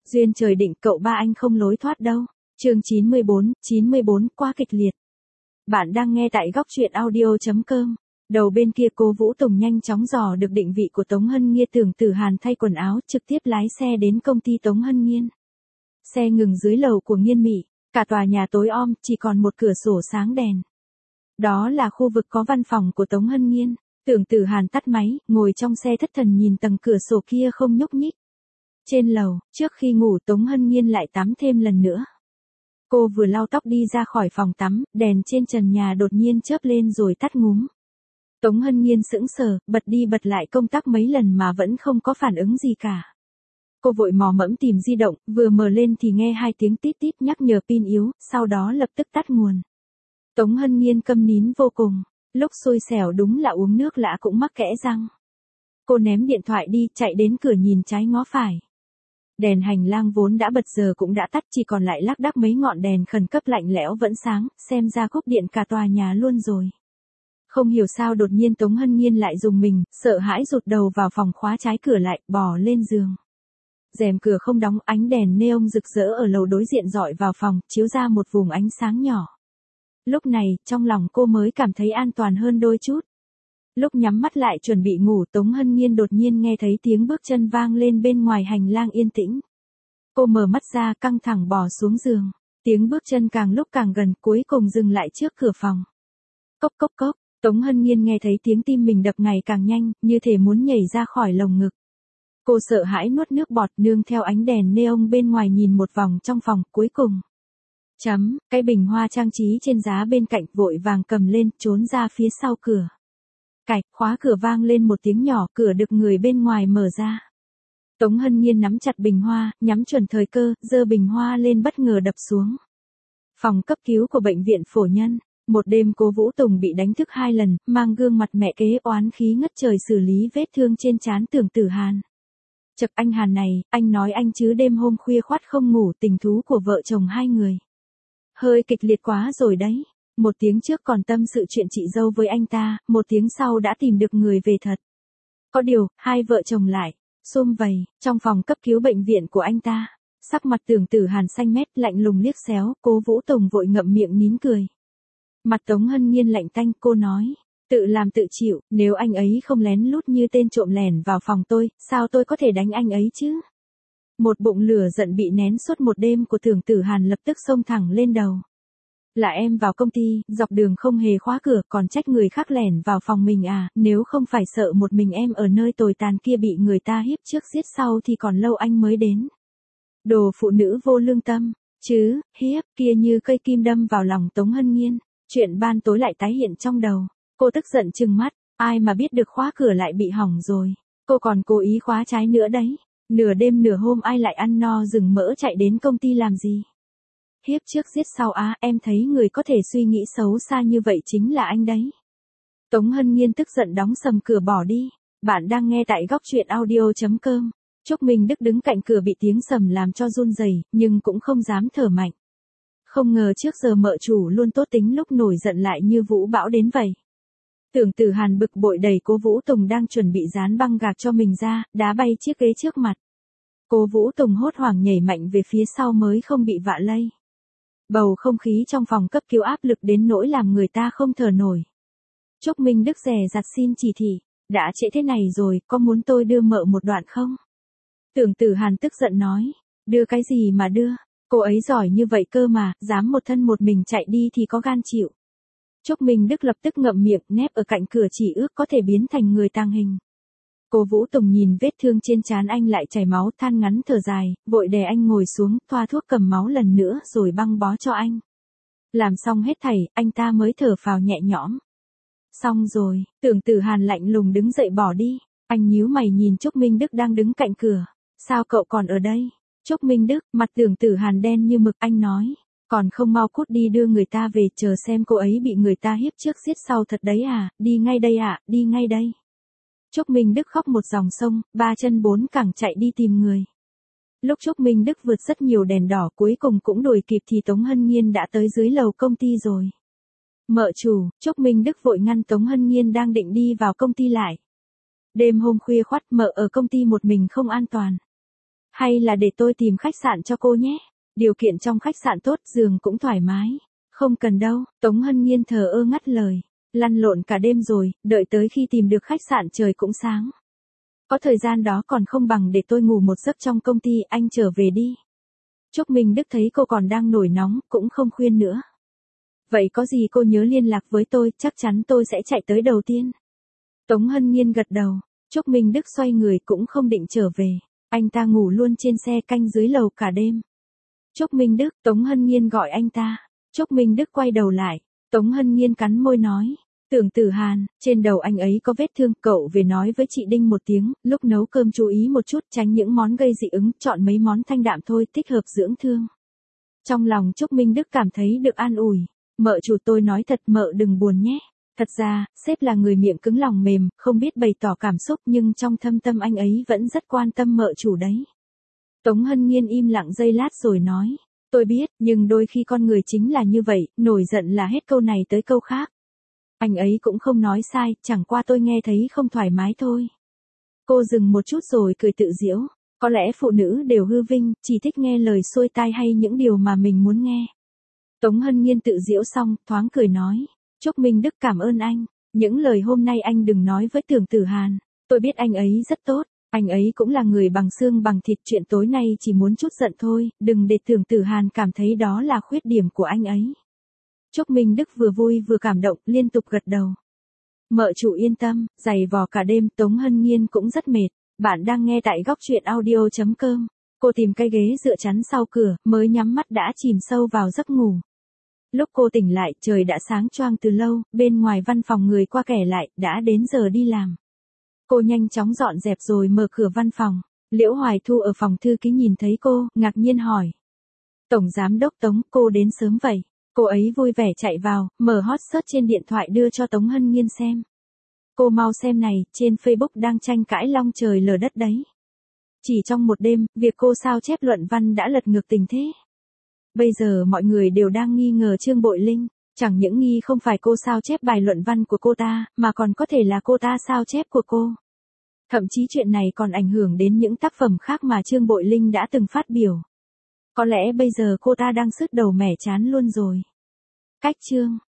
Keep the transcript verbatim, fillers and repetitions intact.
Duyên trời định cậu ba anh không lối thoát đâu. Chương chín mươi bốn, chín mươi bốn quá kịch liệt. Bạn đang nghe tại góc truyện audio chấm com. Đầu bên kia cô Vũ Tùng nhanh chóng dò được định vị của Tống Hân Nghiên. Tưởng Tử Hàn thay quần áo trực tiếp lái xe đến công ty Tống Hân Nghiên. Xe ngừng dưới lầu của Nghiên Mị, cả tòa nhà tối om, chỉ còn một cửa sổ sáng đèn. Đó là khu vực có văn phòng của Tống Hân Nghiên. Tưởng Tử Hàn tắt máy, ngồi trong xe thất thần nhìn tầng cửa sổ kia không nhúc nhích. Trên lầu, trước khi ngủ Tống Hân Nghiên lại tắm thêm lần nữa. Cô vừa lau tóc đi ra khỏi phòng tắm, đèn trên trần nhà đột nhiên chớp lên rồi tắt ngúm. Tống Hân Nghiên sững sờ, bật đi bật lại công tắc mấy lần mà vẫn không có phản ứng gì cả. Cô vội mò mẫm tìm di động, vừa mở lên thì nghe hai tiếng tít tít nhắc nhở pin yếu, sau đó lập tức tắt nguồn. Tống Hân Nghiên câm nín vô cùng, lúc xui xẻo đúng là uống nước lã cũng mắc kẽ răng. Cô ném điện thoại đi, chạy đến cửa nhìn trái ngó phải. Đèn hành lang vốn đã bật giờ cũng đã tắt, chỉ còn lại lác đác mấy ngọn đèn khẩn cấp lạnh lẽo vẫn sáng, xem ra cúp điện cả tòa nhà luôn rồi. Không hiểu sao đột nhiên Tống Hân Nghiên lại rùng mình, sợ hãi rụt đầu vào phòng khóa trái cửa lại, bò lên giường. Rèm cửa không đóng, ánh đèn neon rực rỡ ở lầu đối diện rọi vào phòng, chiếu ra một vùng ánh sáng nhỏ. Lúc này, trong lòng cô mới cảm thấy an toàn hơn đôi chút. Lúc nhắm mắt lại chuẩn bị ngủ, Tống Hân Nghiên đột nhiên nghe thấy tiếng bước chân vang lên bên ngoài hành lang yên tĩnh. Cô mở mắt ra, căng thẳng bò xuống giường. Tiếng bước chân càng lúc càng gần, cuối cùng dừng lại trước cửa phòng. Cốc cốc cốc, Tống Hân Nghiên nghe thấy tiếng tim mình đập ngày càng nhanh, như thể muốn nhảy ra khỏi lồng ngực. Cô sợ hãi nuốt nước bọt, nương theo ánh đèn neon bên ngoài nhìn một vòng trong phòng, cuối cùng. Chấm, cái bình hoa trang trí trên giá bên cạnh vội vàng cầm lên, trốn ra phía sau cửa. Cạch, khóa cửa vang lên một tiếng nhỏ, cửa được người bên ngoài mở ra. Tống Hân Nghiên nắm chặt bình hoa, nhắm chuẩn thời cơ, giơ bình hoa lên bất ngờ đập xuống. Phòng cấp cứu của bệnh viện Phổ Nhân. Một đêm cô Vũ Tùng bị đánh thức hai lần, mang gương mặt mẹ kế oán khí ngất trời xử lý vết thương trên trán Tưởng Tử Hàn. Chậc anh Hàn này, anh nói anh chứ đêm hôm khuya khoắt không ngủ, tình thú của vợ chồng hai người. Hơi kịch liệt quá rồi đấy. Một tiếng trước còn tâm sự chuyện chị dâu với anh ta, một tiếng sau đã tìm được người về thật. Có điều, hai vợ chồng lại, sum vầy, trong phòng cấp cứu bệnh viện của anh ta. Sắc mặt Tưởng Tử Hàn xanh mét, lạnh lùng liếc xéo, cô Vũ Tùng vội ngậm miệng nín cười. Mặt Tống Hân Nghiên lạnh tanh, cô nói, tự làm tự chịu, nếu anh ấy không lén lút như tên trộm lẻn vào phòng tôi, sao tôi có thể đánh anh ấy chứ? Một bụng lửa giận bị nén suốt một đêm của Tưởng Tử Hàn lập tức xông thẳng lên đầu. Là em vào công ty, dọc đường không hề khóa cửa, còn trách người khác lẻn vào phòng mình à, nếu không phải sợ một mình em ở nơi tồi tàn kia bị người ta hiếp trước giết sau thì còn lâu anh mới đến. Đồ phụ nữ vô lương tâm, chứ, hiếp kia như cây kim đâm vào lòng Tống Hân Nghiên, chuyện ban tối lại tái hiện trong đầu, cô tức giận trừng mắt, ai mà biết được khóa cửa lại bị hỏng rồi, cô còn cố ý khóa trái nữa đấy, nửa đêm nửa hôm ai lại ăn no rừng mỡ chạy đến công ty làm gì? Hiếp trước giết sau á, em thấy người có thể suy nghĩ xấu xa như vậy chính là anh đấy. Tống Hân Nghiên tức giận đóng sầm cửa bỏ đi. Bạn đang nghe tại góc truyện audio chấm com. Trúc Minh Đức đứng cạnh cửa bị tiếng sầm làm cho run rẩy, nhưng cũng không dám thở mạnh. Không ngờ trước giờ mợ chủ luôn tốt tính lúc nổi giận lại như vũ bão đến vậy. Tưởng Tử Hàn bực bội đẩy cô Vũ Tùng đang chuẩn bị dán băng gạc cho mình ra, đá bay chiếc ghế trước mặt. Cô Vũ Tùng hốt hoảng nhảy mạnh về phía sau mới không bị vạ lây. Bầu không khí trong phòng cấp cứu áp lực đến nỗi làm người ta không thở nổi. Trúc Minh Đức dè dặt xin chỉ thị, đã trễ thế này rồi, có muốn tôi đưa mợ một đoạn không? Tưởng Tử Hàn tức giận nói, đưa cái gì mà đưa, cô ấy giỏi như vậy cơ mà, dám một thân một mình chạy đi thì có gan chịu. Trúc Minh Đức lập tức ngậm miệng, nép ở cạnh cửa chỉ ước có thể biến thành người tàng hình. Cô Vũ Tùng nhìn vết thương trên trán anh lại chảy máu, than ngắn thở dài, vội đè anh ngồi xuống, thoa thuốc cầm máu lần nữa rồi băng bó cho anh. Làm xong hết thảy, anh ta mới thở phào nhẹ nhõm. Xong rồi, Tưởng Tử Hàn lạnh lùng đứng dậy bỏ đi. Anh nhíu mày nhìn Trúc Minh Đức đang đứng cạnh cửa. Sao cậu còn ở đây? Trúc Minh Đức, mặt Tưởng Tử Hàn đen như mực, anh nói. Còn không mau cút đi đưa người ta về, chờ xem cô ấy bị người ta hiếp trước giết sau thật đấy à, đi ngay đây ạ, à, đi ngay đây. Trúc Minh Đức khóc một dòng sông, ba chân bốn cẳng chạy đi tìm người. Lúc Trúc Minh Đức vượt rất nhiều đèn đỏ cuối cùng cũng đuổi kịp thì Tống Hân Nghiên đã tới dưới lầu công ty rồi. Mợ chủ, Trúc Minh Đức vội ngăn Tống Hân Nghiên đang định đi vào công ty lại. Đêm hôm khuya khoắt mợ ở công ty một mình không an toàn. Hay là để tôi tìm khách sạn cho cô nhé. Điều kiện trong khách sạn tốt, giường cũng thoải mái. Không cần đâu, Tống Hân Nhiên thờ ơ ngắt lời. Lăn lộn cả đêm rồi, đợi tới khi tìm được khách sạn trời cũng sáng. Có thời gian đó còn không bằng để tôi ngủ một giấc trong công ty, anh trở về đi. Trúc Minh Đức thấy cô còn đang nổi nóng, cũng không khuyên nữa. Vậy có gì cô nhớ liên lạc với tôi, chắc chắn tôi sẽ chạy tới đầu tiên. Tống Hân Nhiên gật đầu. Trúc Minh Đức xoay người cũng không định trở về. Anh ta ngủ luôn trên xe canh dưới lầu cả đêm. Trúc Minh Đức, Tống Hân Nhiên gọi anh ta. Trúc Minh Đức quay đầu lại. Tống Hân Nhiên cắn môi nói. Tưởng Tử Hàn, trên đầu anh ấy có vết thương, cậu về nói với chị Đinh một tiếng, lúc nấu cơm chú ý một chút, tránh những món gây dị ứng, chọn mấy món thanh đạm thôi, thích hợp dưỡng thương. Trong lòng Trúc Minh Đức cảm thấy được an ủi. Mợ chủ, tôi nói thật, mợ đừng buồn nhé. Thật ra, sếp là người miệng cứng lòng mềm, không biết bày tỏ cảm xúc, nhưng trong thâm tâm anh ấy vẫn rất quan tâm mợ chủ đấy. Tống Hân Nhiên im lặng giây lát rồi nói. Tôi biết, nhưng đôi khi con người chính là như vậy, nổi giận là hết câu này tới câu khác. Anh ấy cũng không nói sai, chẳng qua tôi nghe thấy không thoải mái thôi. Cô dừng một chút rồi cười tự giễu. Có lẽ phụ nữ đều hư vinh, chỉ thích nghe lời xuôi tai hay những điều mà mình muốn nghe. Tống Hân Nhiên tự giễu xong, thoáng cười nói. Trúc Minh Đức cảm ơn anh. Những lời hôm nay anh đừng nói với Tưởng Tử Hàn. Tôi biết anh ấy rất tốt. Anh ấy cũng là người bằng xương bằng thịt, chuyện tối nay chỉ muốn chút giận thôi, đừng để Tưởng Tử Hàn cảm thấy đó là khuyết điểm của anh ấy. Trúc Minh Đức vừa vui vừa cảm động, liên tục gật đầu. Mợ chủ yên tâm, giày vò cả đêm, Tống Hân Nhiên cũng rất mệt. Bạn đang nghe tại góc truyện audio chấm com. Cô tìm cái ghế dựa chắn sau cửa, mới nhắm mắt đã chìm sâu vào giấc ngủ. Lúc cô tỉnh lại, trời đã sáng choang từ lâu, bên ngoài văn phòng người qua kẻ lại, đã đến giờ đi làm. Cô nhanh chóng dọn dẹp rồi mở cửa văn phòng. Liễu Hoài Thu ở phòng thư ký nhìn thấy cô, ngạc nhiên hỏi. Tổng Giám đốc Tống, cô đến sớm vậy? Cô ấy vui vẻ chạy vào, mở hot search trên điện thoại đưa cho Tống Hân Nhiên xem. Cô mau xem này, trên Facebook đang tranh cãi long trời lở đất đấy. Chỉ trong một đêm, việc cô sao chép luận văn đã lật ngược tình thế. Bây giờ mọi người đều đang nghi ngờ Trương Bội Linh, chẳng những nghi không phải cô sao chép bài luận văn của cô ta, mà còn có thể là cô ta sao chép của cô. Thậm chí chuyện này còn ảnh hưởng đến những tác phẩm khác mà Trương Bội Linh đã từng phát biểu. Có lẽ bây giờ cô ta đang sứt đầu mẻ chán luôn rồi. Cách chương